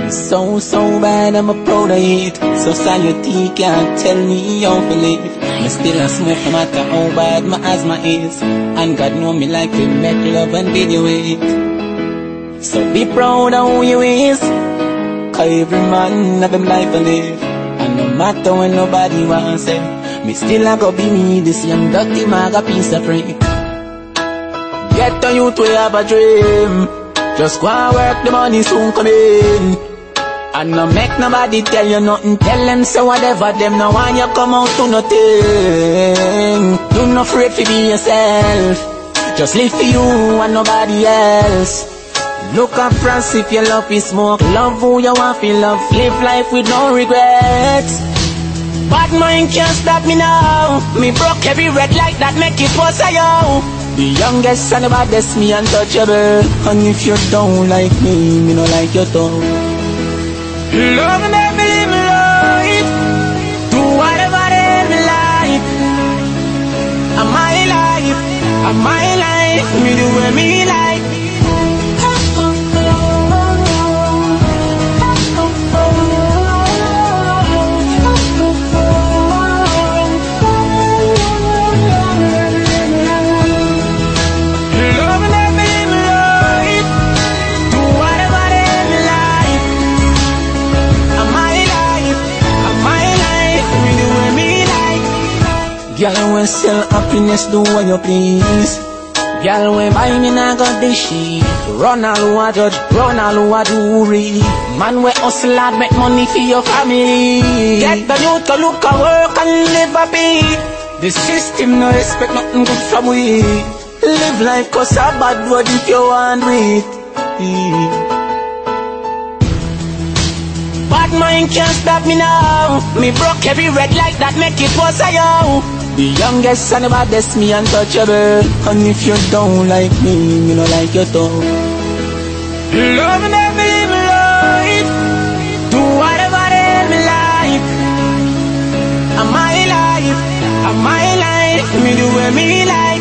So bad, I'm a proud of it. So salute, can't tell me how to live. Me still a smoke no matter how bad my asthma is. And God know me like to make love and video it. So be proud of who you is. Cause every man have them life to live. And no matter when nobody wants it, me still a go be me, this young dirty maga piece of freak. Get on you to have a dream. Just go and work, the money soon come in. And no make nobody tell you nothing. Tell them say whatever them no want you come out to nothing. Do not afraid to be yourself. Just live for you and nobody else. Look up France if you love is smoke. Love who you want to love. Live life with no regrets. Bad mind can't stop me now. Me broke every red light that make it was a yo. The youngest and the baddest, me untouchable. And if you don't like me no like you too. Love me, make me live my life. Do whatever in my life. I'm my life. I'm my life. Me do what me like. Girl, when sell happiness, do what you please. Girl, when buy me, nah got this shit. Run all who a judge, run all who a jury. Man, we hustle hard, make money for your family. Get the youth to look and work and live happy. The system no expect nothing good from we. Live life cause a bad word if you want it. Bad mind can't stop me now. Me broke every red light that make it was a yo. The youngest and the baddest, me untouchable. And if you don't like me no like you too. Love me, make me live my life. Do whatever in my life. I'm my life. I'm my life. Me do what me like.